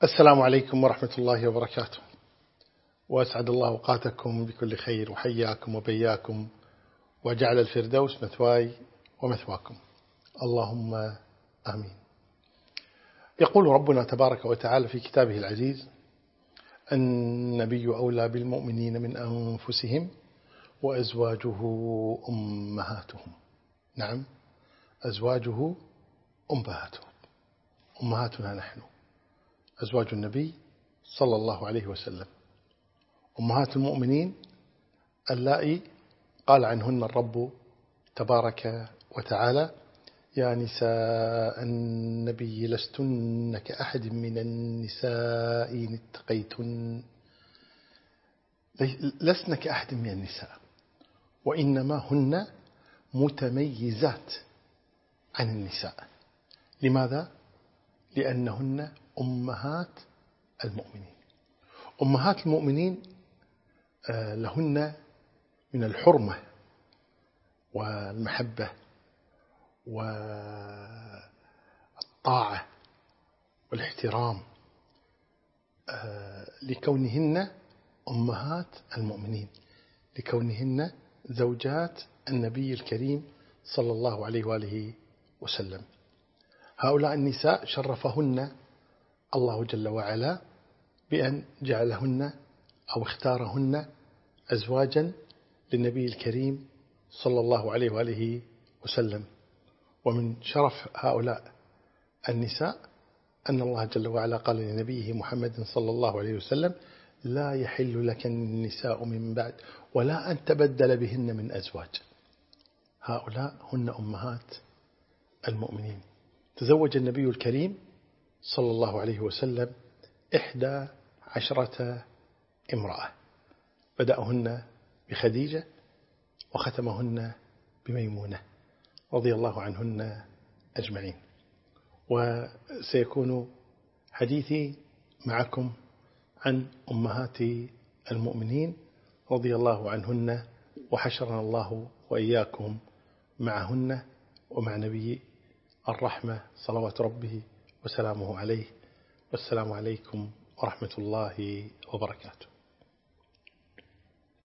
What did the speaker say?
السلام عليكم ورحمة الله وبركاته، وأسعد الله أوقاتكم بكل خير، وحياكم وبياكم، وجعل الفردوس مثواي ومثواكم، اللهم آمين. يقول ربنا تبارك وتعالى في كتابه العزيز: النبي أولى بالمؤمنين من أنفسهم وأزواجه أمهاتهم. نعم، أزواجه أمهاتهم، أمهاتنا نحن، أزواج النبي صلى الله عليه وسلم، أمهات المؤمنين اللائي قال عنهن الرب تبارك وتعالى: يا نساء النبي لستن كأحد من النساء إن اتقيتن. لسن كأحد من النساء، وإنما هن متميزات عن النساء. لماذا؟ لأنهن أمهات المؤمنين. أمهات المؤمنين لهن من الحرمة والمحبة والطاعة والاحترام لكونهن أمهات المؤمنين، لكونهن زوجات النبي الكريم صلى الله عليه وآله وسلم. هؤلاء النساء شرفهن الله جل وعلا بأن جعلهن أو اختارهن أزواجا للنبي الكريم صلى الله عليه وآله وسلم. ومن شرف هؤلاء النساء أن الله جل وعلا قال لنبيه محمد صلى الله عليه وسلم: لا يحل لك النساء من بعد ولا أن تبدل بهن من أزواج. هؤلاء هن أمهات المؤمنين. تزوج النبي الكريم صلى الله عليه وسلم 11 امرأة، بدأهن بخديجة وختمهن بميمونة رضي الله عنهن أجمعين. وسيكون حديثي معكم عن أمهات المؤمنين رضي الله عنهن، وحشرنا الله وإياكم معهن ومع نبي الرحمة صلوات ربه وسلامه عليه. والسلام عليكم ورحمة الله وبركاته.